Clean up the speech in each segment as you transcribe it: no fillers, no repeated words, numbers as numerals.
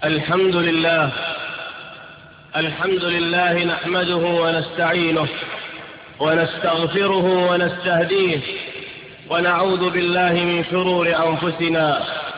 الحمد لله نحمده ونستعينه ونستغفره ونستهديه ونعوذ بالله من شرور أنفسنا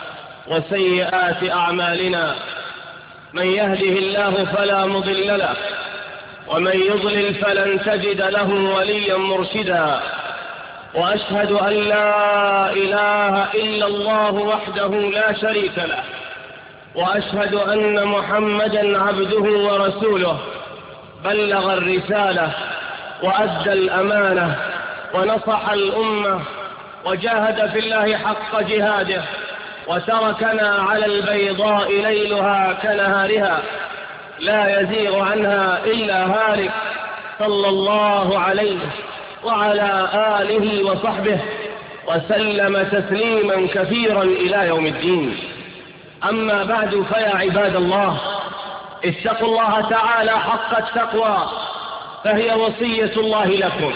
وسيئات أعمالنا. من يهده الله فلا مضل له ومن يضلل فلن تجد له وليا مرشدا. وأشهد أن لا إله إلا الله وحده لا شريك له، وأشهد أن محمدا عبده ورسوله، بلغ الرسالة وأدى الأمانة ونصح الأمة وجاهد في الله حق جهاده، وتركنا على البيضاء ليلها كنهارها لا يزيغ عنها إلا هالك، صلى الله عليه وعلى آله وصحبه وسلم تسليما كثيرا إلى يوم الدين. أما بعد، فيا عباد الله، اتقوا الله تعالى حق التقوى، فهي وصية الله لكم.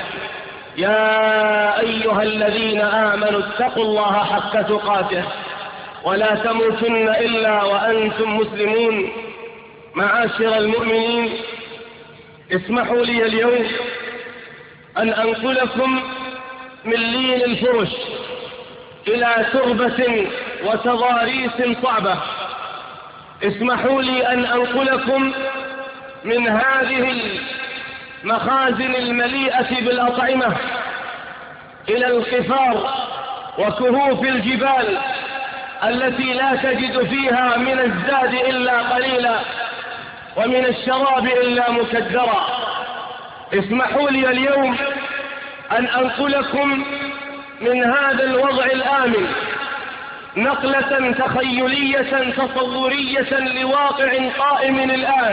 يا أيها الذين آمنوا اتقوا الله حق تقاته ولا تموتن إلا وأنتم مسلمون. معاشر المؤمنين، اسمحوا لي اليوم أن أنقلكم من لين الفرش إلى تربة وتضاريس صعبة. اسمحوا لي أن أنقلكم من هذه المخازن المليئة بالأطعمة إلى القفار وكهوف الجبال التي لا تجد فيها من الزاد إلا قليلا ومن الشراب إلا مكدرا. اسمحوا لي اليوم أن أنقلكم من هذا الوضع الآمن نقلة تخيلية تصورية لواقع قائم الآن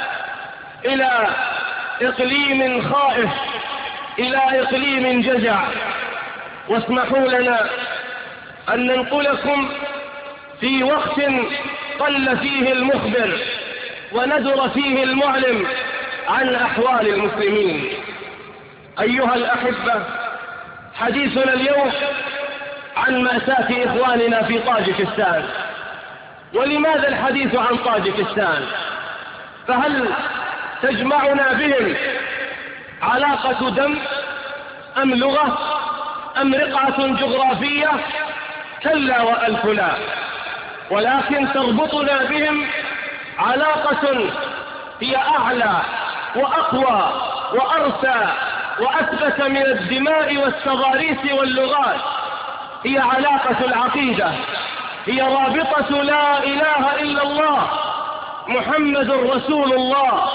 إلى إقليم خائف، إلى إقليم جزع. واسمحوا لنا أن ننقلكم في وقت قل فيه المخبر وندر فيه المعلم عن أحوال المسلمين. أيها الأحبة، حديثنا اليوم عن مأساة إخواننا في طاجكستان. ولماذا الحديث عن طاجكستان؟ فهل تجمعنا بهم علاقة دم أم لغة أم رقعة جغرافية؟ كلا وألف لا، ولكن تربطنا بهم علاقة هي أعلى وأقوى وأرسى وأثبت من الدماء والتضاريس واللغات. هي علاقة العقيدة، هي رابطة لا إله إلا الله محمد رسول الله.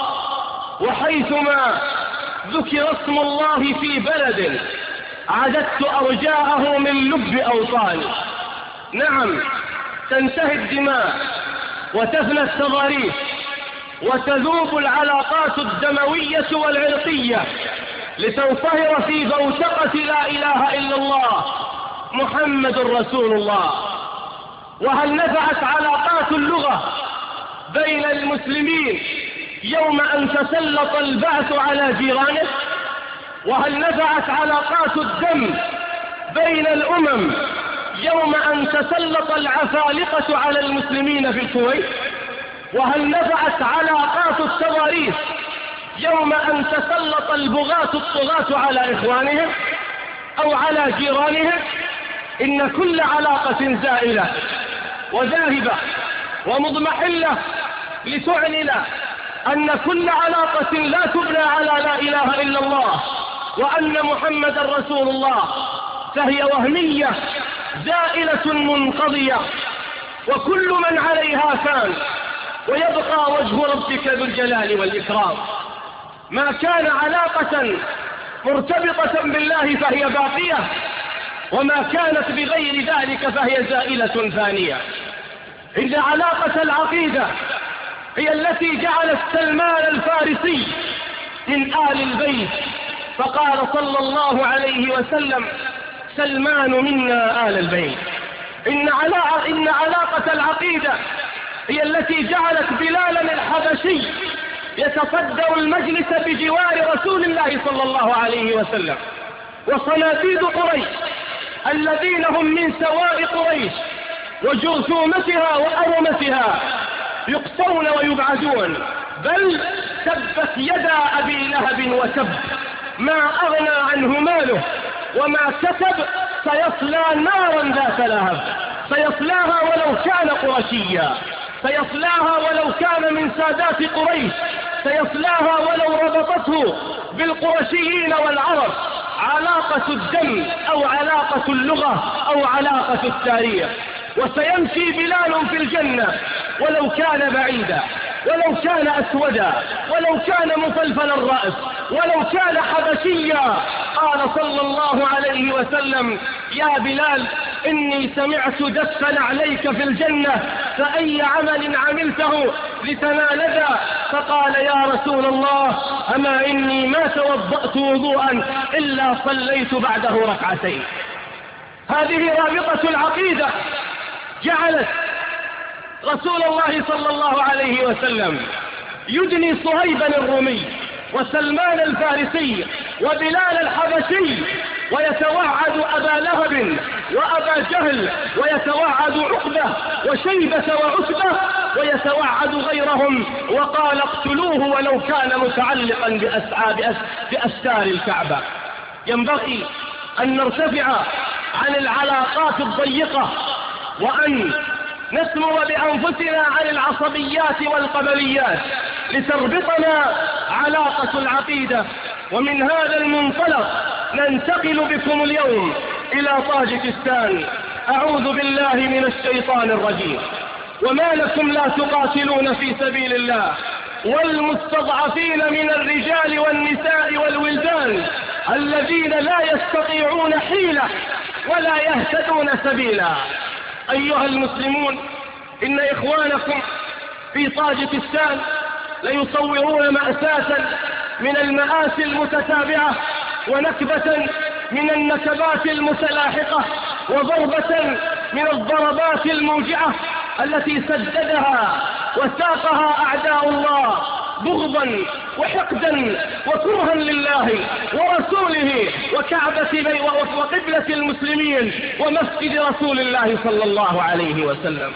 وحيثما ذكر اسم الله في بلد عددت أرجاءه من لب أوطاني. نعم، تنتهي الدماء وتفنى التضاريس وتذوب العلاقات الدموية والعرقية لتنصهر في بوتقة لا إله إلا الله محمد رسول الله. وهل نفعت علاقات اللغة بين المسلمين يوم أن تسلط البعث على جيرانه؟ وهل نفعت علاقات الدم بين الأمم يوم أن تسلط العفالقة على المسلمين في الكويت؟ وهل نفعت علاقات التضاريس يوم أن تسلط البغاة الطغاة على إخوانهم أو على جيرانهم؟ إن كل علاقة زائلة وذاهبة ومضمحلة لتعلن أن كل علاقة لا تبنى على لا إله إلا الله وأن محمد رسول الله فهي وهمية زائلة منقضية. وكل من عليها فان ويبقى وجه ربك ذو الجلال والإكرام. ما كان علاقة مرتبطة بالله فهي باقية، وما كانت بغير ذلك فهي زائلة فانية. إن علاقة العقيدة هي التي جعلت سلمان الفارسي من آل البيت، فقال صلى الله عليه وسلم: سلمان منا آل البيت. إن علاقة العقيدة هي التي جعلت بلالا الحبشي يتصدر المجلس بجوار رسول الله صلى الله عليه وسلم. وصناديد قريش الذين هم من سواء قريش وجرثومتها وأرمتها يقصون ويبعدون، بل تبت يدا أبي لهب وتب، ما أغنى عنه ماله وما كسب، سيصلى نارا ذات لهب، سيصلاها ولو كان قرشيا، سيصلاها ولو كان من سادات قريش، سيصلاها ولو ربطته بالقرشيين والعرب علاقة الدم أو علاقة اللغة أو علاقة التاريخ. وسيمشي بلال في الجنة ولو كان بعيدا، ولو كان أسودا، ولو كان مفلفل الرأس، ولو كان حبشيا. قال صلى الله عليه وسلم: يا بلال إني سمعت دفا عليك في الجنة، فأي عمل عملته لتنال ذا؟ فقال: يا رسول الله أما إني ما توضأت وضوءا إلا صليت بعده ركعتين. هذه رابطة العقيدة جعلت رسول الله صلى الله عليه وسلم يدني صهيبا الرومي وسلمان الفارسي وبلال الحبشي، ويتوعد أبا لهب وأبا جهل، ويتوعد عقبة وشيبة وعتبة، ويتوعد غيرهم، وقال: اقتلوه ولو كان متعلقا بأستار الكعبة. ينبغي أن نرتفع عن العلاقات الضيقة، وأن نسمو بأنفسنا عن العصبيات والقبليات، لتربطنا علاقة العقيدة. ومن هذا المنطلق ننتقل بكم اليوم إلى طاجكستان. أعوذ بالله من الشيطان الرجيم. وما لكم لا تقاتلون في سبيل الله والمستضعفين من الرجال والنساء والولدان الذين لا يستطيعون حيلة ولا يهتدون سبيلا. أيها المسلمون، إن إخوانكم في طاجكستان ليصورون مأساة من المآسي المتتابعة، ونكبة من النكبات المتلاحقة، وضربة من الضربات الموجعة التي سددها وساقها أعداء الله بغضا وحقدا وكرها لله ورسوله وكعبة وقبلة المسلمين ومسجد رسول الله صلى الله عليه وسلم.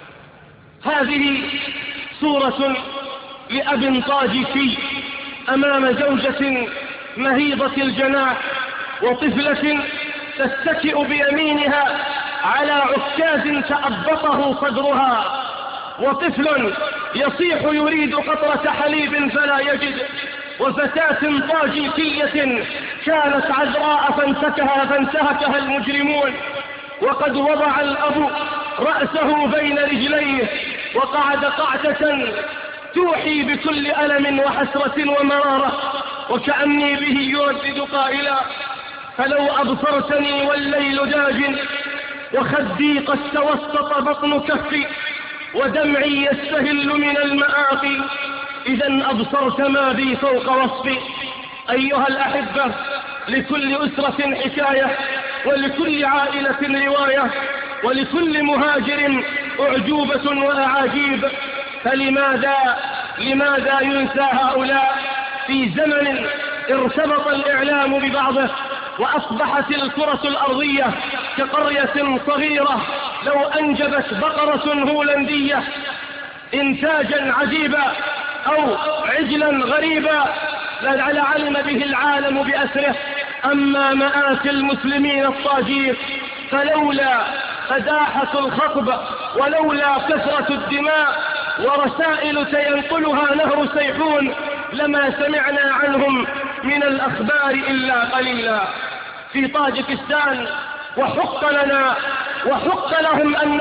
هذه صورة لأب طاجكي أمام زوجة مهيضة الجناح، وطفلة تتكئ بيمينها على عكاز تأبطه صدرها، وطفل يصيح يريد قطرة حليب فلا يجد، وفتاة طاجيكية كانت عذراء فانتهكها المجرمون، وقد وضع الأب رأسه بين رجليه وقعد قعدة توحي بكل ألم وحسرة ومرارة، وكأني به يردد قائلا: فلو أبصرتني والليل داج وخدي قد توسط بطن كفي ودمعي يستهل من المآقي، إذا أبصرت ما بي فوق وصفي. أيها الأحبة، لكل أسرة حكاية، ولكل عائلة رواية، ولكل مهاجر أعجوبة وأعاجيب. فلماذا ينسى هؤلاء في زمن ارتبط الإعلام ببعضه، وأصبحت الكرة الأرضية كقرية صغيرة لو أنجبت بقرة هولندية إنتاجا عجيبا أو عجلا غريبا لعلم به العالم بأسره. أما مآسي المسلمين الطاجيك فلولا فداحة الخطب، ولولا كثرة الدماء ورسائل سينقلها نهر سيحون، لما سمعنا عنهم من الأخبار إلا قليلا. في طاجكستان وحق لنا وحق لهم أن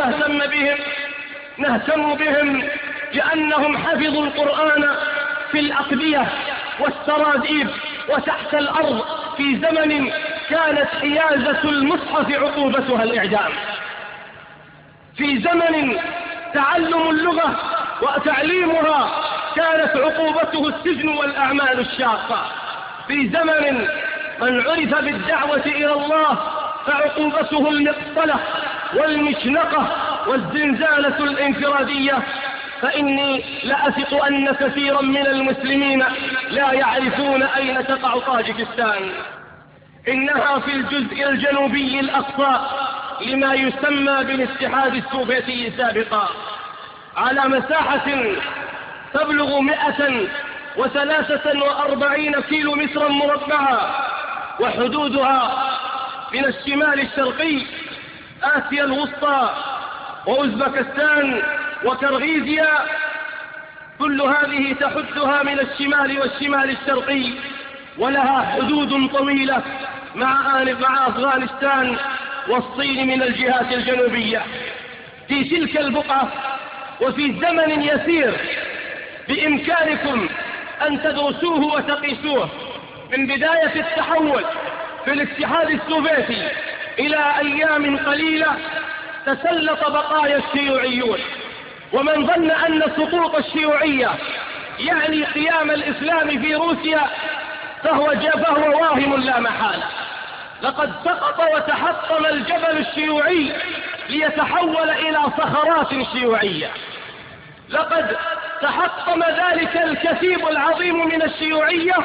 نهتم بهم لأنهم حفظوا القرآن في الأقبية والسراديب وتحت الأرض في زمن كانت حيازة المصحف عقوبتها الإعدام، في زمن تعلم اللغة وتعليمها كانت عقوبته السجن والأعمال الشاقة، في زمن من عرف بالدعوة إلى الله فعقوبته المقتلة والمشنقة والزنزانة الانفرادية. فإني لأثق أن كثيرا من المسلمين لا يعرفون أين تقع طاجكستان. إنها في الجزء الجنوبي الأقصى لما يسمى بالاتحاد السوفيتي سابقا، على مساحة تبلغ 143 كيلو مترا مربعا، وحدودها من الشمال الشرقي آسيا الوسطى وأوزبكستان وكرغيزيا، كل هذه تحدها من الشمال والشمال الشرقي، ولها حدود طويلة مع أفغانستان والصين من الجهات الجنوبية. في تلك البقعة وفي زمن يسير بإمكانكم أن تدرسوه وتقيسوه، من بداية التحول في الاتحاد السوفيتي إلى أيام قليلة تسلط بقايا الشيوعيون، ومن ظن أن سقوط الشيوعية يعني قيام الإسلام في روسيا فهو واهم لا محالة. لقد سقط وتحطم الجبل الشيوعي ليتحول إلى صخرات شيوعية، لقد تحطم ذلك الكثيب العظيم من الشيوعية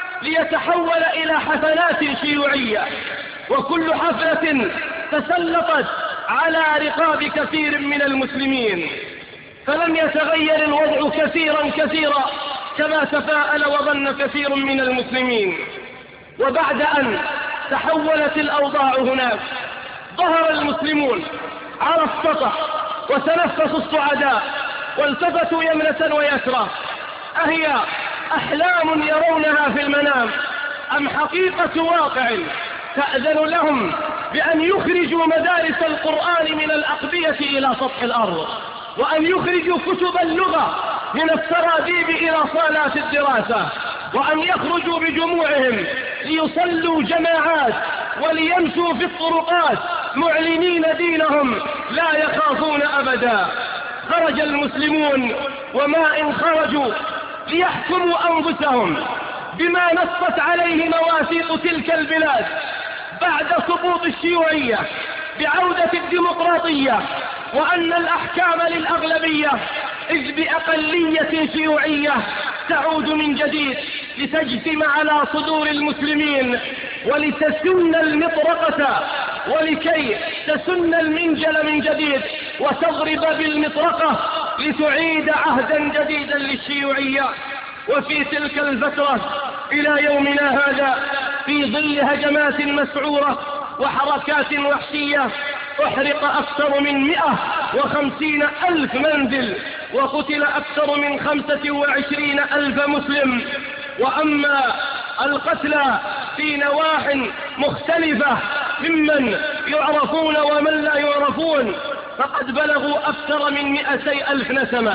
ليتحول إلى حفلات شيوعية، وكل حفلة تسلطت على رقاب كثير من المسلمين، فلم يتغير الوضع كثيرا كما تفاءل وظن كثير من المسلمين. وبعد أن تحولت الأوضاع هناك ظهر المسلمون على السطح وتنفسوا الصعداء والتفتوا يمنة ويسرى، أهي أحلام يرونها في المنام أم حقيقة واقع تأذن لهم بأن يخرجوا مدارس القرآن من الأقبية إلى سطح الأرض، وأن يخرجوا كتب اللغة من السراديب إلى صالات الدراسة، وأن يخرجوا بجموعهم ليصلوا جماعات وليمشوا في الطرقات معلنين دينهم لا يخافون أبدا. خرج المسلمون، وما إن خرجوا ليحكموا أنفسهم بما نصت عليه مواثيق تلك البلاد بعد سقوط الشيوعية بعودة الديمقراطية، وأن الأحكام للأغلبية إذ بأقلية شيوعية تعود من جديد لتجتمع على صدور المسلمين ولتسن المطرقة، ولكي تسن المنجل من جديد وتضرب بالمطرقة لتعيد عهدا جديدا للشيوعية. وفي تلك الفترة إلى يومنا هذا في ظل هجمات مسعورة وحركات وحشية أحرق أكثر من 150,000 منزل، وقتل أكثر من 25,000 مسلم. وأما القتلى في نواح مختلفة ممن يعرفون ومن لا يعرفون فقد بلغوا أكثر من 200,000 نسمة،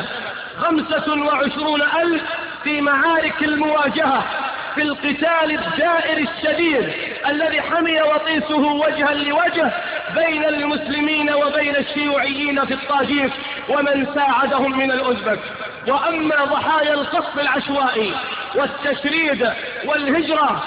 25,000 في معارك المواجهة في القتال الدائر الشديد الذي حمي وطيسه وجها لوجه بين المسلمين وبين الشيوعيين في الطاجيك ومن ساعدهم من الأوزبك. وأما ضحايا القصف العشوائي والتشريد والهجرة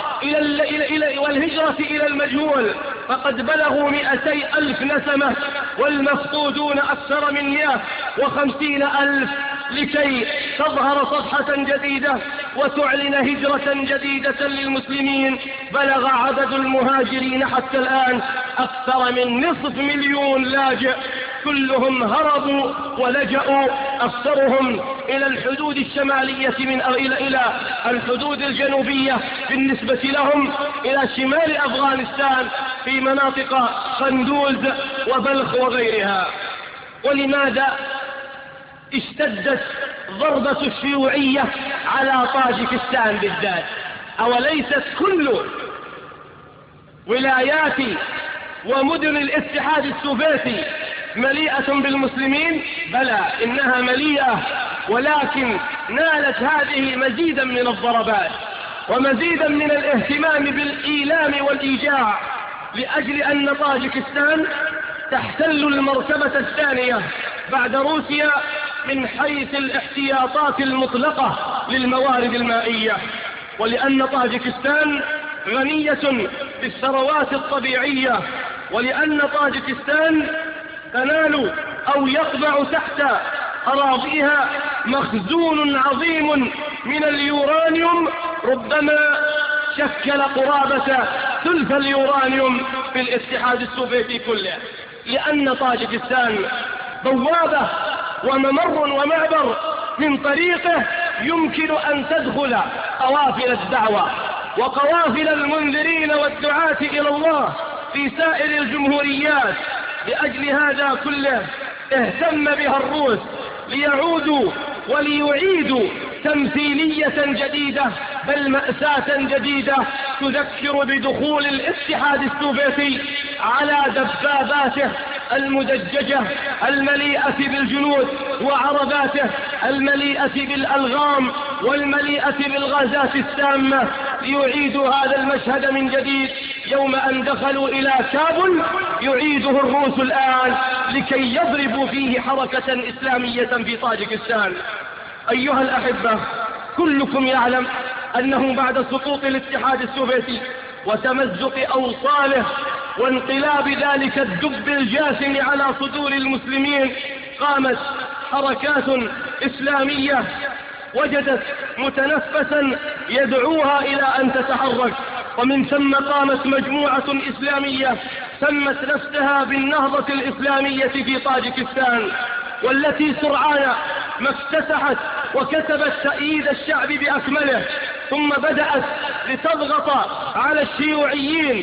إلى المجهول فقد بلغوا 200,000 نسمة، والمفقودون أكثر من 150,000، لكي تظهر صفحة جديدة وتعلن هجرة جديدة للمسلمين. بلغ عدد المهاجرين حتى الآن أكثر من 500,000 لاجئ، كلهم هربوا ولجأوا، أكثرهم إلى الحدود الشمالية إلى الحدود الجنوبية بالنسبة لهم إلى شمال أفغانستان في مناطق قندوز وبلخ وغيرها. ولماذا اشتدت ضربة الشيوعية على طاجكستان بالذات؟ أوليست كل ولايات ومدن الاتحاد السوفيتي مليئة بالمسلمين؟ بلى، إنها مليئة، ولكن نالت هذه مزيدا من الضربات ومزيدا من الاهتمام بالإيلام والإيجاع، لأجل أن طاجكستان تحتل المرتبة الثانية بعد روسيا من حيث الاحتياطات المطلقة للموارد المائية، ولأن طاجكستان غنية بالثروات الطبيعية، ولأن طاجكستان تنال أو يقبع تحت أراضيها مخزون عظيم من اليورانيوم، ربما شكل قرابة ثلث اليورانيوم في الاتحاد السوفيتي كله، لأن طاجكستان بوابة وممر ومعبر من طريقه يمكن أن تدخل قوافل الدعوة وقوافل المنذرين والدعاة إلى الله في سائر الجمهوريات. لأجل هذا كله اهتم بها الروس ليعودوا وليعيدوا تمثيلية جديدة، بل مأساة جديدة تذكر بدخول الاتحاد السوفيتي على دباباته المدججة المليئة بالجنود وعرباته المليئة بالألغام والمليئة بالغازات السامة، ليعيدوا هذا المشهد من جديد. يوم أن دخلوا إلى كابل يعيده الروس الآن لكي يضربوا فيه حركة إسلامية في طاجكستان. أيها الأحبة، كلكم يعلم أنه بعد سقوط الاتحاد السوفيتي وتمزق أوصاله وانقلاب ذلك الدب الجاثم على صدور المسلمين قامت حركات إسلامية وجدت متنفسا يدعوها إلى أن تتحرك، ومن ثم قامت مجموعة إسلامية سمت نفسها بالنهضة الإسلامية في طاجكستان، والتي سرعان ما افتتحت وكتبت تأييد الشعب بأكمله، ثم بدأت لتضغط على الشيوعيين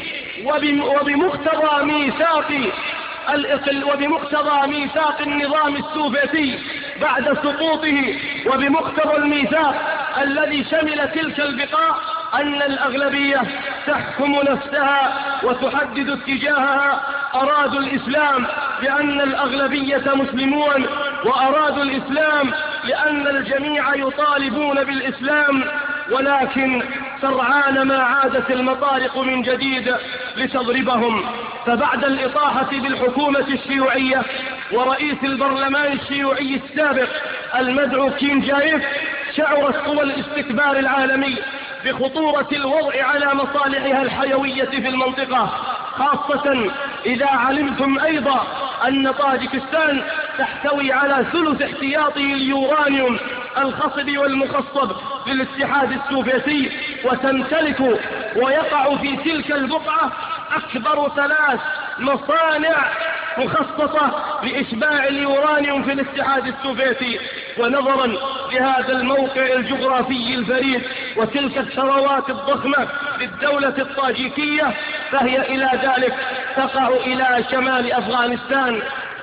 وبمقتضى ميثاق النظام السوفيتي بعد سقوطه، وبمقتضى الميثاق الذي شمل تلك البقاع أن الأغلبية تحكم نفسها وتحدد اتجاهها. أرادوا الإسلام لأن الأغلبية مسلمون، وأرادوا الإسلام لأن الجميع يطالبون بالإسلام، ولكن سرعان ما عادت المطارق من جديد لتضربهم. فبعد الإطاحة بالحكومة الشيوعية ورئيس البرلمان الشيوعي السابق المدعو كيم جايف، شعرت قوى الاستكبار العالمي بخطورة الوضع على مصالحها الحيوية في المنطقة، خاصة إذا علمتم أيضا أن طاجكستان تحتوي على ثلث احتياطي اليورانيوم الخصب والمخصب للاتحاد السوفيتي، وتمتلك ويقع في تلك البقعة أكبر 3 مصانع مخصصة لإشباع اليورانيوم في الاتحاد السوفيتي. ونظرا لهذا الموقع الجغرافي الفريد وتلك الثروات الضخمة للدولة الطاجيكية، فهي إلى ذلك تقع إلى شمال أفغانستان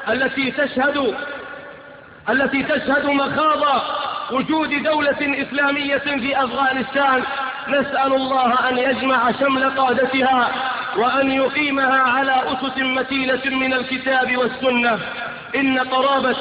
التي تشهد مخاض وجود دولة إسلامية في أفغانستان. نسأل الله أن يجمع شمل قادتها وأن يقيمها على أسس متينة من الكتاب والسنة. إن قرابة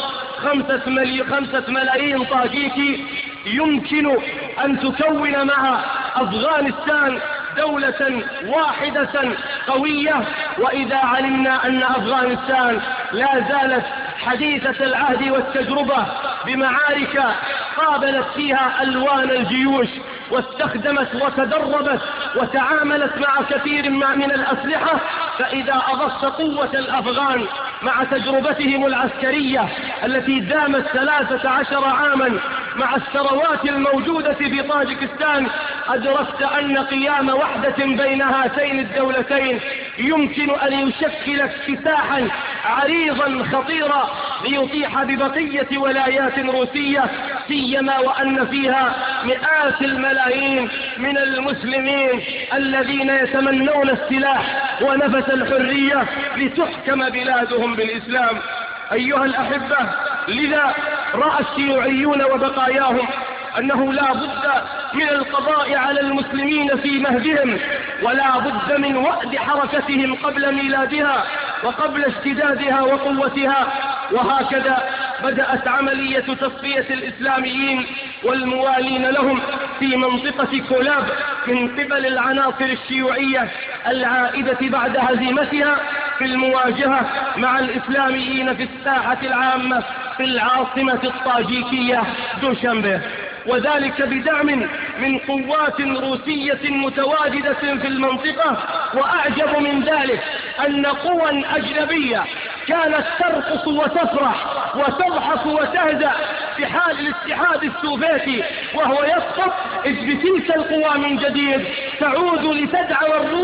5 ملايين طاجيكي يمكن أن تكون مع أفغانستان دولة واحدة قوية، وإذا علمنا أن أفغانستان لا زالت حديثة العهد والتجربة بمعارك قابلت فيها ألوان الجيوش واستخدمت وتدربت وتعاملت مع كثير من الأسلحة، فإذا أضفت قوة الأفغان مع تجربتهم العسكرية التي دامت 13 عاما مع الثروات الموجودة في طاجكستان، أدركت أن قيام وحدة بين هاتين الدولتين يمكن أن يشكل اكتساحا عريضا خطيرا ليطيح ببقية ولايات روسية، سيما وأن فيها مئات الملايين من المسلمين الذين يتمنون السلاح ونفس الحرية لتحكم بلادهم بالإسلام. أيها الأحبة، لذا رأى الشيوعيون وبقاياهم أنه لا بد من القضاء على المسلمين في مهدهم، ولا بد من وأد حركتهم قبل ميلادها وقبل اشتدادها وقوتها. وهكذا بدأت عملية تصفية الإسلاميين والموالين لهم في منطقة كولاب من قبل العناصر الشيوعية العائدة بعد هزيمتها في المواجهة مع الإسلاميين في الساحة العامة في العاصمة الطاجيكية دوشنبه، وذلك بدعم من قوات روسية متواجدة في المنطقة. وأعجب من ذلك أن قوى أجنبية كانت ترقص وتفرح وتضحك وتهدأ في حال الاتحاد السوفيتي وهو يسقط، إذ بتلك القوى من جديد تعود لتدعو الروس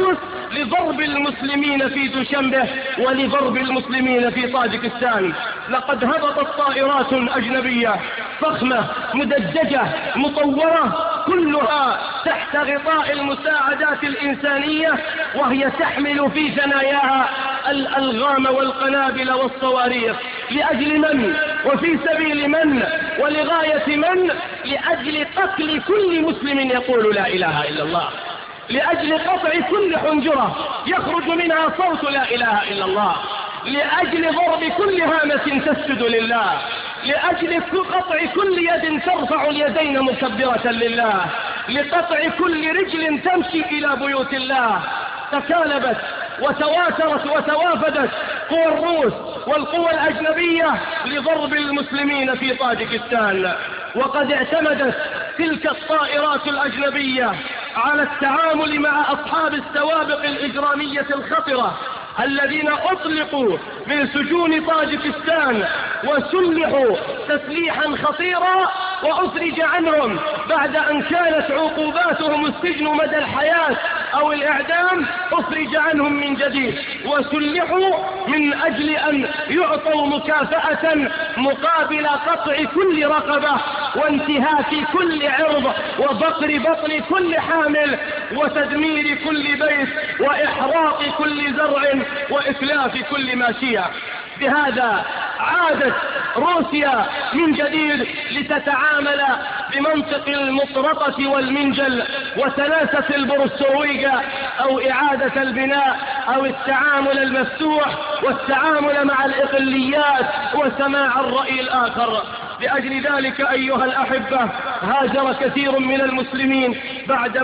لضرب المسلمين في دوشنبه ولضرب المسلمين في طاجكستان. لقد هبطت طائرات أجنبية فخمة مدججة مطورة كلها تحت غطاء المساعدات الإنسانية، وهي تحمل في ثناياها الألغام والقنابل والصواريخ. لأجل من؟ وفي سبيل من؟ ولغاية من؟ لأجل قتل كل مسلم يقول لا إله إلا الله، لأجل قطع كل حنجرة يخرج منها صوت لا إله إلا الله، لأجل ضرب كل هامة تسجد لله، لأجل قطع كل يد ترفع اليدين مكبرة لله، لقطع كل رجل تمشي إلى بيوت الله. تكالبت وتواترت وتوافدت قوى الروس والقوى الأجنبية لضرب المسلمين في طاجكستان، وقد اعتمدت تلك الطائرات الأجنبية على التعامل مع أصحاب السوابق الإجرامية الخطرة الذين أطلقوا من سجون طاجكستان وسلحوا تسليحا خطيرا وأفرج عنهم بعد أن كانت عقوباتهم السجن مدى الحياة أو الإعدام. أفرج عنهم من جديد وسلحوا من أجل أن يعطوا مكافأة مقابل قطع كل رقبة وانتهاك كل عرض وبقر بطن كل حامل وتدمير كل بيت وإحراق كل زرع وإتلاف كل ماشية. بهذا عادت روسيا من جديد لتتعامل بمنطق المطرقة والمنجل وسلاسة البروسترويغا أو إعادة البناء أو التعامل المفتوح والتعامل مع الإقليات وسماع الرأي الآخر. لأجل ذلك أيها الأحبة هاجر كثير من المسلمين بعد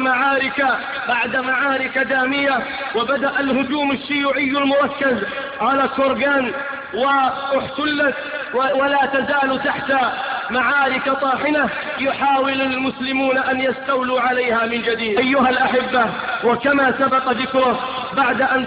معارك دامية، وبدأ الهجوم الشيوعي المركز على كورغان واحتلت ولا تزال تحت معارك طاحنة يحاول المسلمون أن يستولوا عليها من جديد. أيها الأحبة، وكما سبق ذكره بعد أن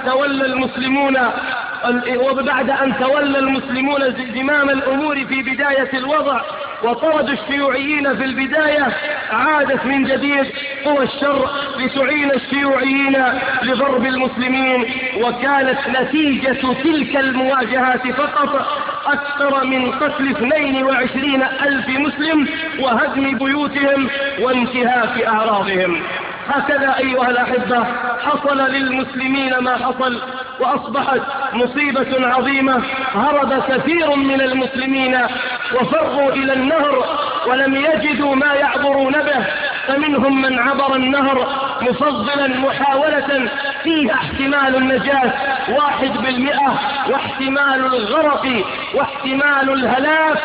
تولى المسلمون زمام الأمور في بداية الوضع وطردوا الشيوعيين في البداية، عادت من جديد قوى الشر لتعين الشيوعيين لضرب المسلمين. وكانت نتيجة تلك المواجهات فقط أكثر من قتل 22,000 مسلم وهدم بيوتهم وانتهاك أعراضهم. هكذا أيها الأحبة حصل للمسلمين ما حصل، وأصبحت مصيبة عظيمة. هرب كثير من المسلمين وفروا إلى النهر ولم يجدوا ما يعبرون به، فمنهم من عبر النهر مفضلا محاولة فيها احتمال النجاة 1%، واحتمال الغرق واحتمال الهلاك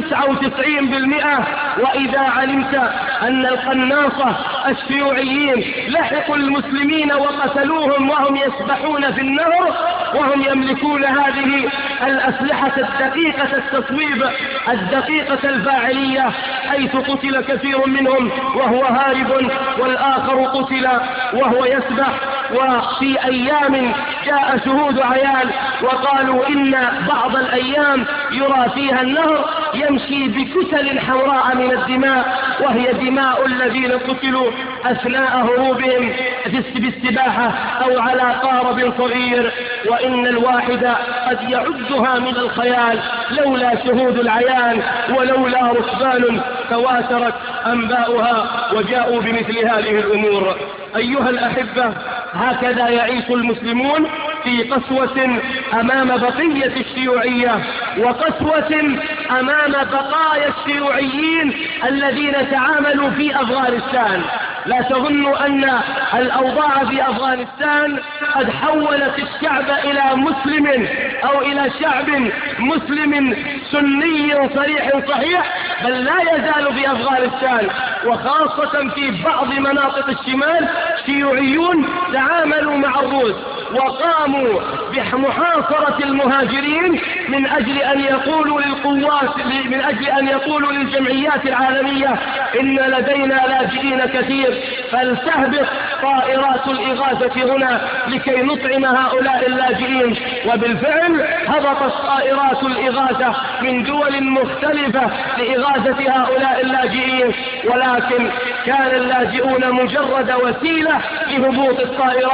99%. وإذا علمت أن القناصة الشيوعيين لحقوا المسلمين وقتلوهم وهم يسبحون في النهر وهم يملكون هذه الأسلحة الدقيقة التصويب الدقيقة الفاعلية، حيث قتل كثير منهم وهو هارب والآخر قتل وهو يسبح. وفي أيام جاء شهود عيان وقالوا إن بعض الأيام يرى فيها النهر يمشي بكتل حمراء من الدماء، وهي دماء الذين قتلوا أثناء هروبهم بالسباحة أو على قارب صغير، وإن الواحد قد يعدها من الخيال لولا شهود العيان ولولا ركبان تواترت أنباؤها وجاءوا بمثل هذه الأمور. أيها الأحبة، هكذا يعيش المسلمون في قسوة أمام بقية الشيوعية، وقسوة أمام بقايا الشيوعيين الذين تعاملوا في أفغانستان. لا تظنوا أن الأوضاع في أفغانستان قد حولت الشعب إلى مسلم أو إلى شعب مسلم سني صريح صحيح، بل لا يزال في أفغانستان وخاصة في بعض مناطق الشمال شيوعيون تعاملوا مع الروس وقاموا بمحاصرة المهاجرين من أجل أن يقولوا للجمعيات العالمية إن لدينا لاجئين كثير فلتهبط طائرات الإغاثة هنا لكي نطعم هؤلاء اللاجئين. وبالفعل هبطت طائرات الإغاثة من دول مختلفة لإغاثة هؤلاء اللاجئين، ولكن كان اللاجئون مجرد وسيلة لهبوط الطائرات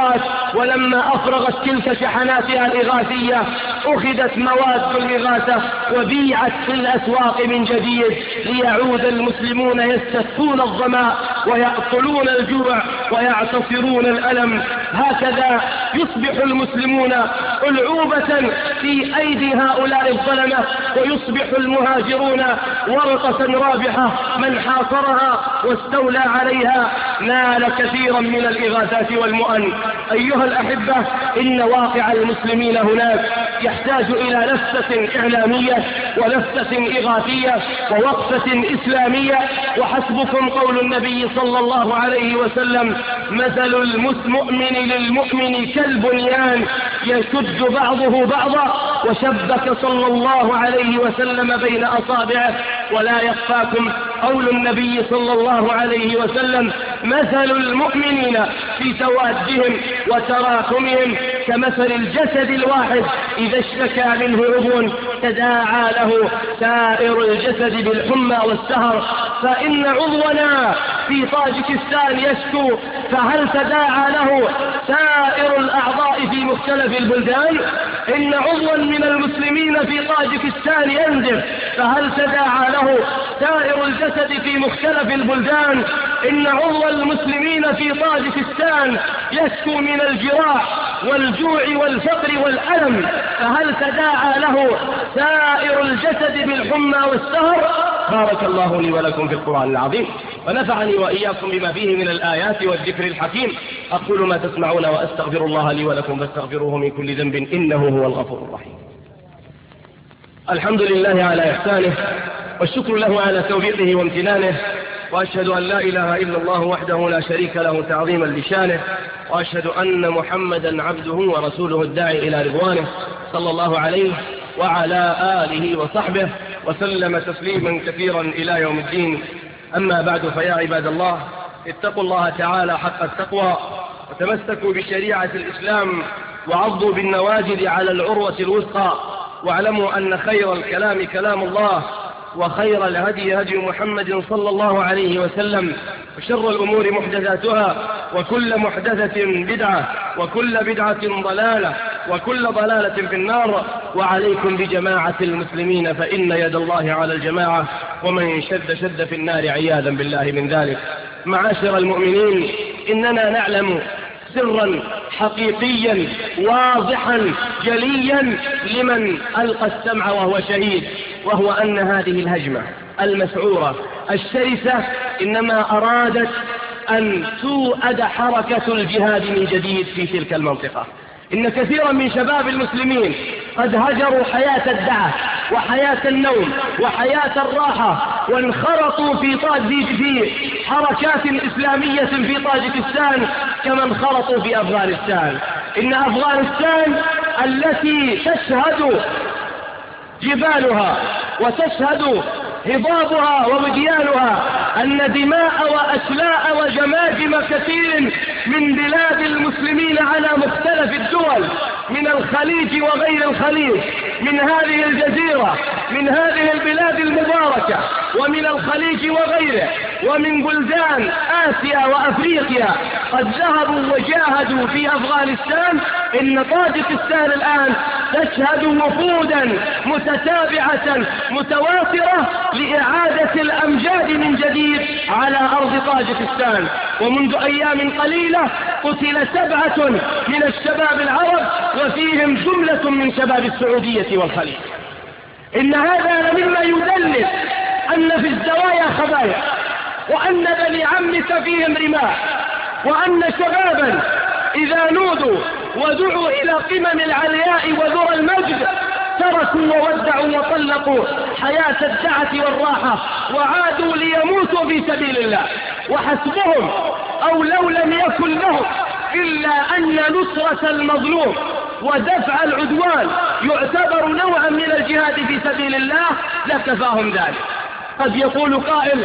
ولما أفرغت تلك شحناتها الإغاثية أخذت مواد الإغاثة وبيعت في الأسواق من جديد ليعود المسلمون يستسقون الظماء ويأكلون الجوع ويعتصرون الألم. هكذا يصبح المسلمون ألعوبة في أيدي هؤلاء الظلمة، ويصبح المهاجرون ورقة رابحة، من حاصرها واستولى عليها نال كثيرا من الإغاثات والمؤن. أيها الأحبة، إن واقع المسلمين هناك يحتاج إلى لفتة إعلامية ولفتة إغاثية ووقفة إسلامية. وحسبكم قول النبي صلى الله عليه وسلم: مثل المؤمن للمؤمن كالبنيان يشد بعضه بعضا، وشبك صلى الله عليه وسلم بين أصابعه. ولا يخفاكم قول النبي صلى الله عليه وسلم: مثل المؤمنين في توادهم وتراحمهم كمثل الجسد الواحد إذا اشتكى منه عضو تداعى له سائر الجسد بالحمى والسهر. فإن عضونا في طاجكستان يشكو، فهل تداعى له سائر الأعضاء في مختلف البلدان؟ إن عضوا من المسلمين في طاجكستان ينزف، فهل تداعى له سائر الجسد في مختلف البلدان؟ إن عضو المسلمين في طاجكستان يشكو من الجراح والجوع والفقر والألم، فهل تداعى له سائر الجسد بالحمى والسهر؟ بارك الله لي ولكم في القرآن العظيم، ونفعني وإياكم بما فيه من الآيات والذكر الحكيم. أقول ما تسمعون وأستغفر الله لي ولكم فاستغفروه من كل ذنب إنه هو الغفور الرحيم. الحمد لله على إحسانه، والشكر له على توفيقه وامتنانه، وأشهد أن لا إله إلا الله وحده لا شريك له تعظيما لشانه، وأشهد أن محمدا عبده ورسوله الداعي إلى رضوانه، صلى الله عليه وعلى آله وصحبه وسلم تسليما كثيرا إلى يوم الدين. أما بعد، فيا عباد الله، اتقوا الله تعالى حق التقوى، وتمسكوا بشريعة الإسلام، وعضوا بالنواجذ على العروة الوثقى، واعلموا أن خير الكلام كلام الله، وخير الهدي هدي محمد صلى الله عليه وسلم، وشر الأمور محدثاتها، وكل محدثة بدعة، وكل بدعة ضلالة، وكل ضلالة في النار. وعليكم بجماعة المسلمين، فإن يد الله على الجماعة، ومن شد في النار عياذا بالله من ذلك. معاشر المؤمنين، إننا نعلم سرا حقيقيا واضحا جليا لمن ألقى السمع وهو شهيد، وهو أن هذه الهجمة المسعورة الشرسة إنما أرادت أن توأد حركة الجهاد من جديد في تلك المنطقة. إن كثيرا من شباب المسلمين قد هجروا حياة الدعة وحياة النوم وحياة الراحة، وانخرطوا في حركات إسلامية في طاجكستان كما انخرطوا في أفغانستان. إن أفغانستان التي تشهد جبالها وتشهد هضابها ووديانها أن دماء وأشلاء وجماجم كثير من بلاد المسلمين على مختلف الدول، من الخليج وغير الخليج، من هذه الجزيرة، من هذه البلاد المباركة، ومن الخليج وغيره، ومن بلدان آسيا وأفريقيا، قد ذهبوا وجاهدوا في أفغانستان. إن طاجكستان الآن تشهد وفودا متتابعة متواترة لإعادة الأمجاد من جديد على أرض طاجكستان. ومنذ أيام قليلة قتل 7 من الشباب العرب، وفيهم جملة من شباب السعودية والخليج. إن هذا مما يدلل أن في الزوايا خبايا، وأن بني عمك فيهم رماح، وأن شبابا إذا نودوا ودعوا إلى قمم العلياء وذرى المجد تركوا وودعوا وطلقوا حياة الدعة والراحة وعادوا ليموتوا في سبيل الله. وحسبهم، أو لو لم يكن لهم إلا أن نصرة المظلوم ودفع العدوان يعتبر نوعا من الجهاد في سبيل الله لكفاهم ذلك. قد يقول قائل: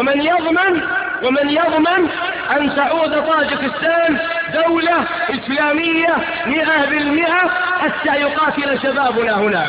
ومن يضمن أن تعود طاجكستان دولة إسلامية 100% حتى يقاتل شبابنا هناك؟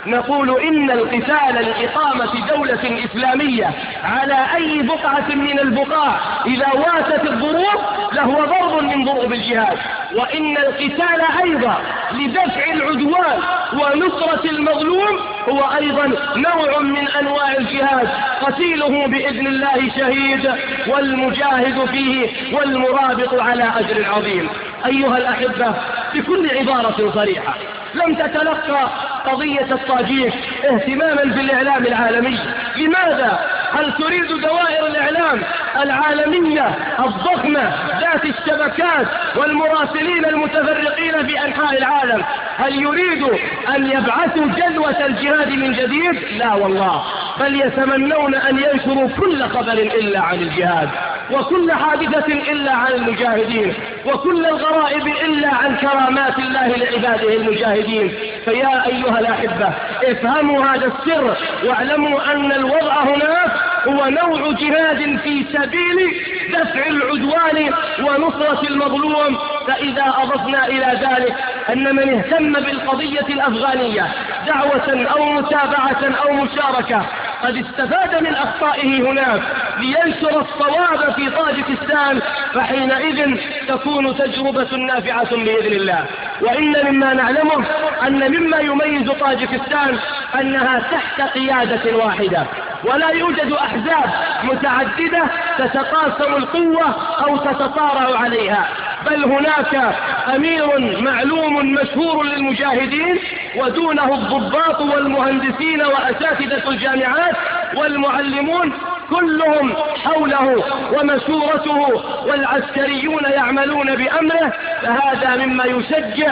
نقول إن القتال لإقامة دولة إسلامية على أي بقعة من البقاع إذا واتت الظروف لهو ضرب من ضروب الجهاد، وإن القتال أيضا لدفع العدوان ونصرة المظلوم هو أيضا نوع من أنواع الجهاد، قتيله بإذن الله شهيد والمجاهد فيه والمرابط على أجر عظيم. أيها الأحبة، بكل عبارة صريحة لم تتلقى قضية الطاجيك اهتماما بالإعلام العالمي. لماذا؟ هل تريد دوائر الإعلام العالمية الضخمة ذات الشبكات والمراسلين المتفرقين في أنحاء العالم هل يريدوا أن يبعثوا جدوى الجهاد من جديد؟ لا والله، بل يتمنون أن ينشروا كل خبر إلا عن الجهاد، وكل حادثة إلا عن المجاهدين، وكل الغرائب إلا عن كرامات الله لعباده المجاهدين. فيا أيها الأحبة، افهموا هذا السر واعلموا أن الوضع هناك هو نوع جهاد في سبيل دفع العدوان ونصرة المظلوم. فإذا أضفنا إلى ذلك أن من اهتم بالقضية الأفغانية دعوة أو متابعة أو مشاركة قد استفاد من أخطائه هناك لينشر الصواب في طاجكستان، فحينئذ تكون تجربة نافعة بإذن الله. وإن مما نعلمه أن مما يميز طاجكستان أنها تحت قيادة واحدة، ولا يوجد أحزاب متعددة تتقاسم القوة أو تتصارع عليها، بل هناك أمير معلوم مشهور للمجاهدين، ودونه الضباط والمهندسين وأساتذة الجامعات والمعلمون كلهم حوله ومشورته، والعسكريون يعملون بأمره. فهذا مما يشجع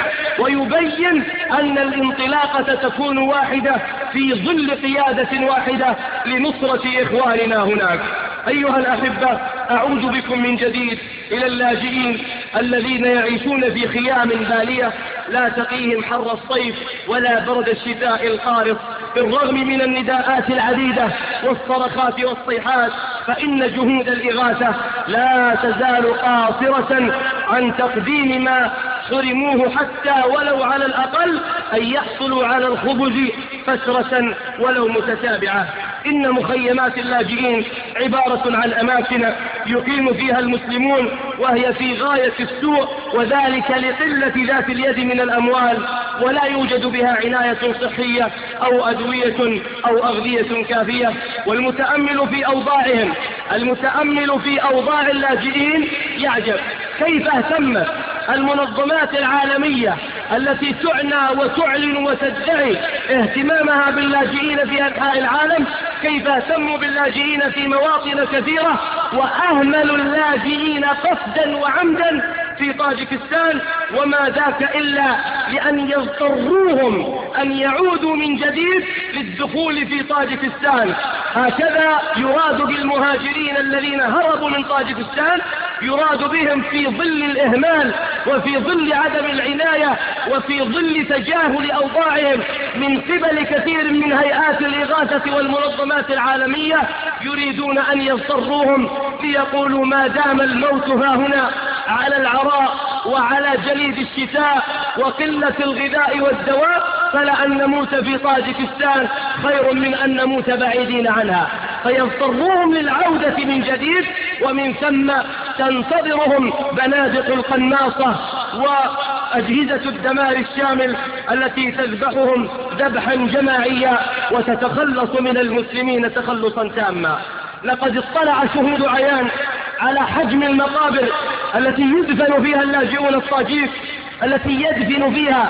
ويبين أن الانطلاقة تكون واحدة في ظل قيادة واحدة لنصرة إخواننا هناك. أيها الأحبة، أعود بكم من جديد إلى اللاجئين الذين يعيشون في خيام بالية لا تقيهم حر الصيف ولا برد الشتاء القارص، بالرغم من النداءات العديدة والصرخات والصيحات، فإن جهود الإغاثة لا تزال قاصرة عن تقديم ما حرموه، حتى ولو على الأقل أن يحصلوا على الخبز فترة ولو متتابعة. إن مخيمات اللاجئين عبارة عن أماكن يقيم فيها المسلمون وهي في غاية السوء، وذلك لقلة ذات اليد من الأموال، ولا يوجد بها عناية صحية أو أدوية أو أغذية كافية. والمتأمل في أوضاعهم، المتأمل في أوضاع اللاجئين يعجب كيف اهتمت المنظمات العالمية التي تعنى وتعلن وتدعي اهتمامها باللاجئين في أنحاء العالم، كيف اهتموا باللاجئين في مواطن كثيرة وأهملوا اللاجئين قصدا وعمدا في طاجكستان، وما ذاك إلا لأن يضطروهم أن يعودوا من جديد للدخول في طاجكستان. هكذا يراد بالمهاجرين الذين هربوا من طاجكستان، يراد بهم في ظل الإهمال وفي ظل عدم العناية وفي ظل تجاهل أوضاعهم من قبل كثير من هيئات الإغاثة والمنظمات العالمية، يريدون أن يضطروهم ليقولوا ما دام الموت ها هنا على العراء وعلى جليد الشتاء وقلة الغذاء والدواء، فلأن نموت في طاجكستان خير من أن نموت بعيدين عنها. فيضطروهم للعودة من جديد، ومن ثم تنتظرهم بنادق القناصة وأجهزة الدمار الشامل التي تذبحهم ذبحا جماعيا وتتخلص من المسلمين تخلصا تاما. لقد اطلع شهود عيان على حجم المقابر التي يدفن فيها اللاجئون الطاجيك، التي يدفن فيها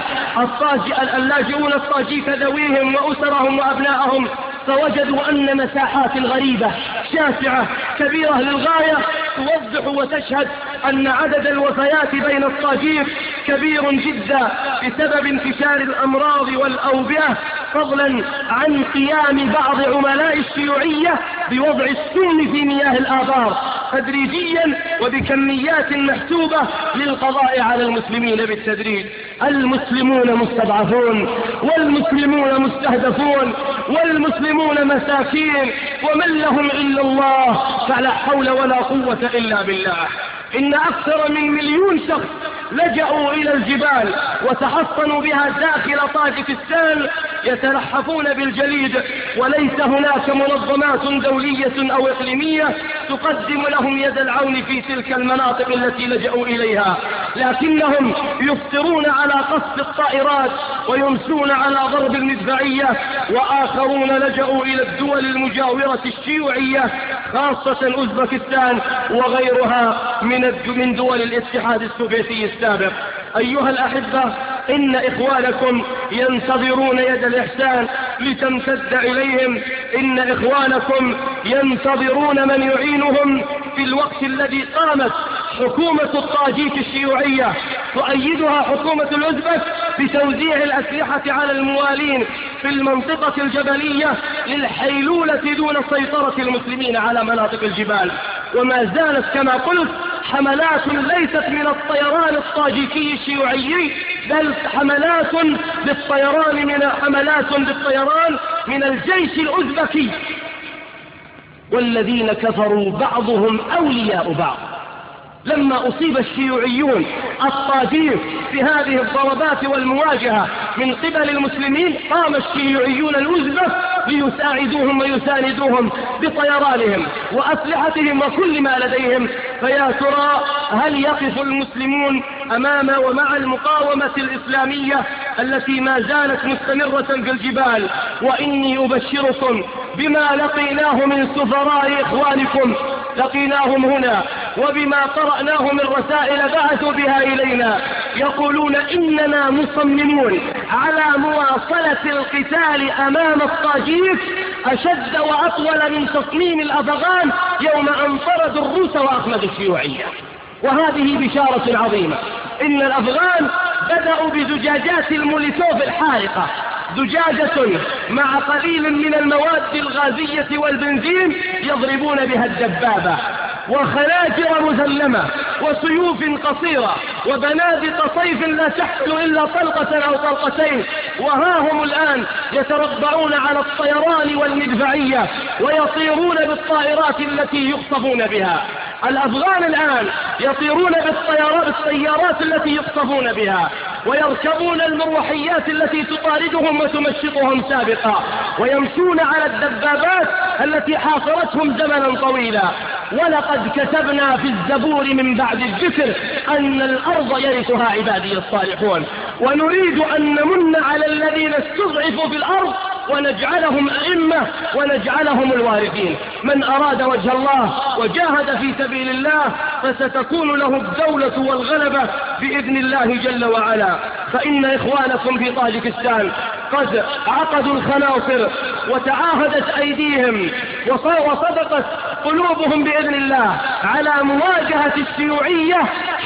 اللاجئون الطاجيك ذويهم وأسرهم وأبنائهم، فوجدوا أن مساحات غريبة شاسعة كبيرة للغاية توضح وتشهد أن عدد الوفيات بين الطاجيك كبير جدا بسبب انتشار الأمراض والأوبئة، فضلا عن قيام بعض عملاء الشيوعية بوضع السم في مياه الآبار تدريجيا وبكميات محسوبة للقضاء على المسلمين بالتدريج. المسلمون مستضعفون والمسلمون مستهدفون والمسلمون مساكين، ومن لهم إلا الله، فلا حول ولا قوة إلا بالله. إن أكثر من 1,000,000 شخص لجأوا إلى الجبال وتحصنوا بها داخل طاجكستان يتلحفون بالجليد، وليس هناك منظمات دولية أو إقليمية تقدم لهم يد العون في تلك المناطق التي لجأوا إليها، لكنهم يفطرون على قصف الطائرات ويمسون على ضرب المدفعية، وآخرون لجأوا إلى الدول المجاورة الشيوعية خاصة أوزبكستان وغيرها من دول الاتحاد السوفيتي السابق. أيها الأحبة، إن إخوانكم ينتظرون يد الإحسان لتمتد إليهم، إن إخوانكم ينتظرون من يعينهم في الوقت الذي قامت حكومة الطاجيك الشيوعية تؤيدها حكومة الأوزبك بتوزيع الأسلحة على الموالين في المنطقة الجبلية للحيلولة دون سيطرة المسلمين على مناطق الجبال. وما زالت كما قلت حملات ليست من الطيران الطاجيكي الشيوعي، بل حملات بالطيران من الجيش الأوزبكي، والذين كفروا بعضهم أولياء بعض. لما أصيب الشيوعيون الطاجيك في هذه الضربات والمواجهة من قبل المسلمين، قام الشيوعيون الأوزبك ليساعدوهم ويساندوهم بطيرانهم وأسلحتهم وكل ما لديهم. فيا ترى هل يقف المسلمون أمام ومع المقاومة الإسلامية التي ما زالت مستمرة في الجبال؟ وإني أبشركم بما لقيناه من سفراء إخوانكم، لقيناهم هنا، وبما قرأناه من رسائل بعثوا بها إلينا، يقولون إننا مصممون على مواصلة القتال أمام الطاجيك أشد وأطول من تصميم الأفغان يوم أن طردوا الروس وأخمدوا الشيوعية. وهذه بشارة عظيمة. إن الأفغان بدأوا بزجاجات المولوتوف الحارقة، زجاجة مع قليل من المواد الغازية والبنزين يضربون بها الدبابة، وخناجر مزلمة، وسيوف قصيرة، وبنادق صيف لا تحمل إلا طلقة أو طلقتين. وها هم الآن يتربعون على الطيران والمدفعية ويطيرون بالطائرات التي يخطفون بها. الأفغان الآن يطيرون بالطيارات التي يخطفون بها، ويركبون المروحيات التي تطاردهم وتمشطهم سابقا، ويمشون على الدبابات التي حاصرتهم زمنا طويلا. ولقد كتبنا في الزبور من بعد الذكر أن الأرض يرثها عبادي الصالحون، ونريد أن نمن على الذين استضعفوا في الأرض ونجعلهم أئمة ونجعلهم الوارثين. من أراد وجه الله وجاهد في سبيل الله فستكون له الدولة والغلبة بإذن الله جل وعلا. فإن إخوانكم في طاجكستان قد عقدوا الخناصر وتعاهدت أيديهم وصدقت قلوبهم بإذن الله على مواجهة الشيوعية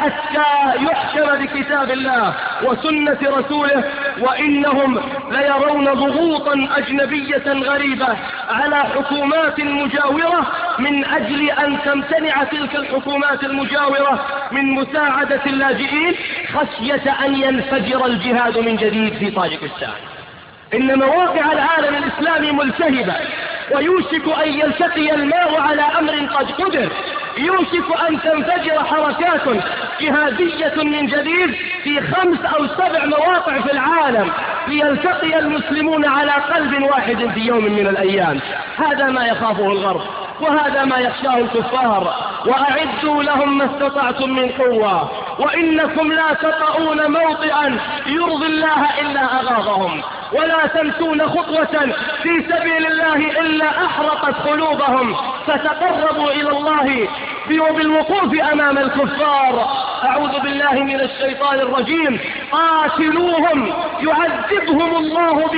حتى يحكم بكتاب الله وسنة رسوله. وإنهم ليرون ضغوطا أجنبية غريبة على حكومات مجاورة من أجل أن تمتنع تلك الحكومات المجاورة من مساعدة اللاجئين خشية أن ينفجر الجهاد من جديد في طاجكستان. إن مواقع العالم الإسلامي ملتهبة، ويوشك أن يلتقي الماء على أمر قد قدر. يوشك أن تنفجر حركات جهادية من جديد في 5 أو 7 مواقع في العالم ليلتقي المسلمون على قلب واحد في يوم من الأيام. هذا ما يخافه الغرب، وهذا ما يخشاه الكفار. وأعدوا لهم ما استطعتم من قوة، وإنكم لا تطؤون موطئا يرضي الله إلا أغاظهم، ولا تمشون خطوة في سبيل الله إلا أحرقت قلوبهم، فتقربوا إلى الله بالوقوف أمام الكفار. أعوذ بالله من الشيطان الرجيم. قاتلوهم يعذبهم الله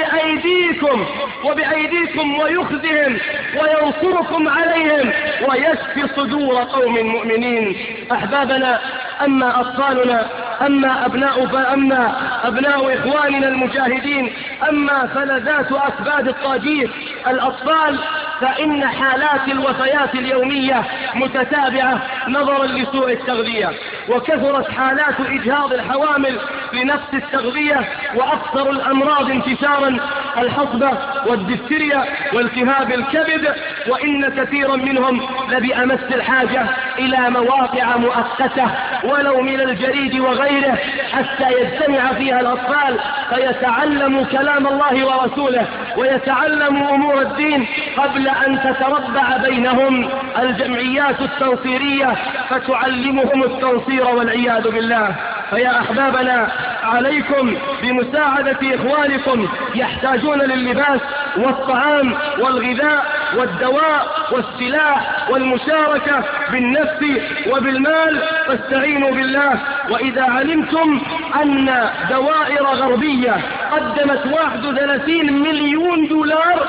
بأيديكم ويخزهم وينصركم عليهم ويشفي صدور قوم مؤمنين. أحبابنا، أما أطفالنا، أما أبناء إخواننا المجاهدين، أما فلذات أكباد الطاجيك الأطفال، فإن حالات الوفيات اليومية متتابعة نظرا لسوء التغذية، وكثرت حالات إجهاض الحوامل لنفس التغذية، وأكثر الأمراض انتشارا الحصبة والدفتريا والتهاب الكبد، وإن كثيرا منهم لبأمس الحاجة إلى مواقع مؤقتة ولو من الجريد وغيره حتى يجتمع فيها الأطفال فيتعلموا كلام الله ورسوله ويتعلموا أمور الدين قبل أن تتربع بينهم الجمعيات التنصيرية فتعلمهم التنصير والعياذ بالله. فيا أحبابنا، عليكم بمساعدة إخوانكم يحتاجون لللباس والطعام والغذاء والدواء والسلاح والمشاركة بالنفس وبالمال، فاستعينوا بالله. وإذا علمتم أن دوائر غربية قدمت 31 مليون دولار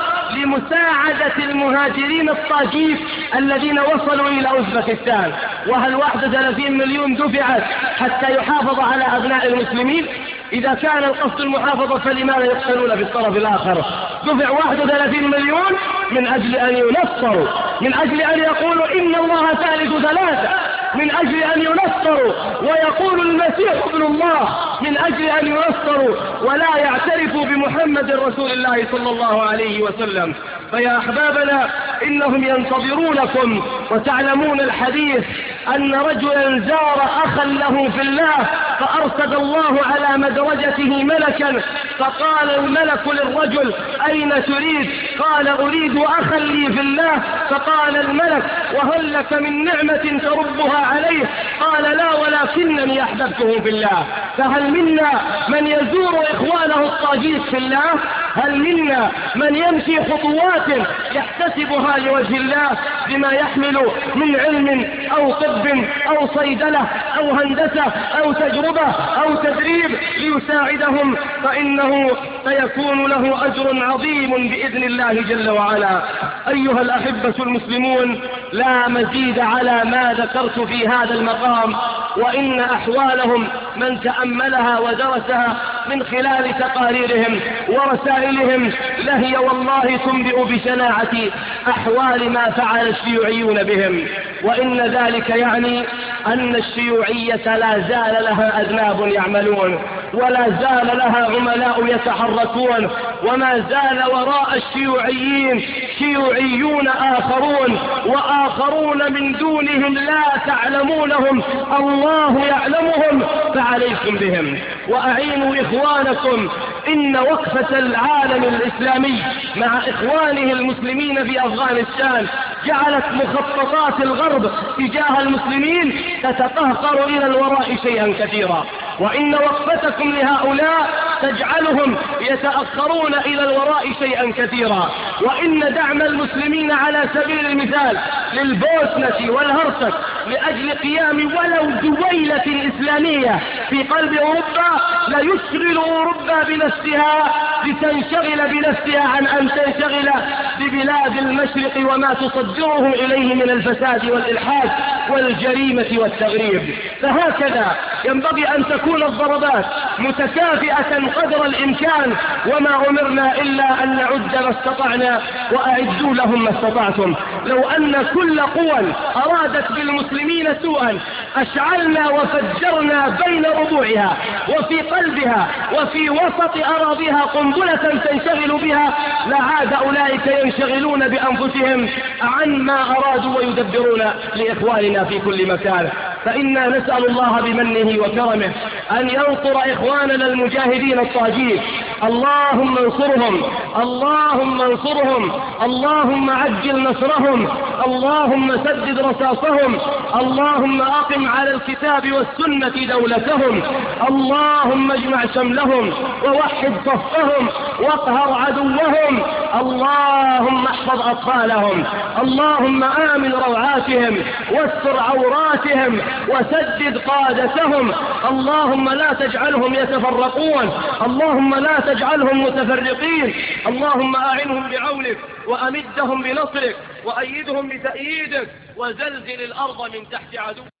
لمساعدة المهاجرين الطاجيك الذين وصلوا إلى أوزبكستان، وهل 31 مليون دفعت حتى يحافظ على أبناء المسلمين؟ إذا كان القصد المحافظة فلماذا يقتلون في الطرف الآخر؟ دفع 31 مليون من أجل أن ينصروا، من أجل أن يقولوا إن الله ثالث ثلاثة، من أجل أن ينصروا ويقول المسيح ابن الله، من أجل أن ينصروا ولا يعترفوا بمحمد رسول الله صلى الله عليه وسلم. فيا أحبابنا، إنهم ينتظرونكم، وتعلمون الحديث أن رجلا زار أخا له في الله فأرسل الله على مدرجته ملكا، فقال الملك للرجل: أين تريد؟ قال: أريد أخا لي في الله. فقال الملك: وهل لك من نعمة تربها عليه؟ قال: لا، ولكنني أحببته في الله. فهل منا من يزور إخوانه الطاجيك في الله؟ هل منا من يمشي خطوات يحتسبها لوجه الله بما يحمل من علم أو طب أو صيدلة أو هندسة أو تجربة أو تدريب ليساعدهم؟ فإنه سيكون له أجر عظيم بإذن الله جل وعلا. أيها الأحبة المسلمون، لا مزيد على ما ذكرت في هذا المقام، وإن أحوالهم من تأملها ودرسها من خلال تقاريرهم ورسائلهم لهي والله تنبئ بشناعة أحوال ما فعل الشيوعيون بهم، وإن ذلك يعني أن الشيوعية لا زال لها أذناب يعملون، ولا زال لها عملاء يتحركون، وما زال وراء الشيوعيين شيوعيون آخرون، وآخرون من دونهم لا تعلمونهم، الله يعلمهم، فعليكم بهم وأعينوا إخوانكم. إن وقفة العالم الإسلامي مع إخوانه المسلمين في أفغانستان جعلت مخططات الغرب تجاه المسلمين تتقهقر إلى الوراء شيئا كثيرا، وإن وقفتكم لهؤلاء تجعلهم يتأخرون إلى الوراء شيئا كثيرا، وإن دعم المسلمين على سبيل المثال للبوسنة والهرسك لأجل قيام ولو دويلة إسلامية في قلب أوروبا لا يشغل أوروبا بنفسها لتنشغل بنفسها عن أن تنشغل ببلاد المشرق وما تصدره إليه من الفساد والإلحاد والجريمة والتغريب. فهكذا ينبغي أن تكون الضربات متكافئة قدر الإمكان، وما أمرنا إلا أن نعد ما استطعنا وأعدوا لهم ما استطعتم. لو أن كل قوى أرادت بالمسلمين سوءا أشعلنا وفجرنا بين ربوعها وفي قلبها وفي وسط أراضيها قنبلة تنشغل بها لعاد أولئك ينشغلون بأنفسهم عن ما أرادوا ويدبرون لإخواننا في كل مكان. فإنا نسأل الله بمنه وكرمه أن ينصر إخواننا المجاهدين الطاجيك. اللهم انصرهم، اللهم انصرهم، اللهم عجل نصرهم، اللهم سدد رصاصهم، اللهم أقم على الكتاب والسنة دولتهم، اللهم اجمع شملهم ووحد صفهم واقهر عدوهم، اللهم احفظ أطفالهم، اللهم آمن روعاتهم واستر عوراتهم وسدد قادتهم، اللهم لا تجعلهم يتفرقون، اللهم لا تجعلهم متفرقين، اللهم أعنهم بعونك وأمدهم بنصرك وأيدهم بتأييدك وزلزل الأرض من تحت عدو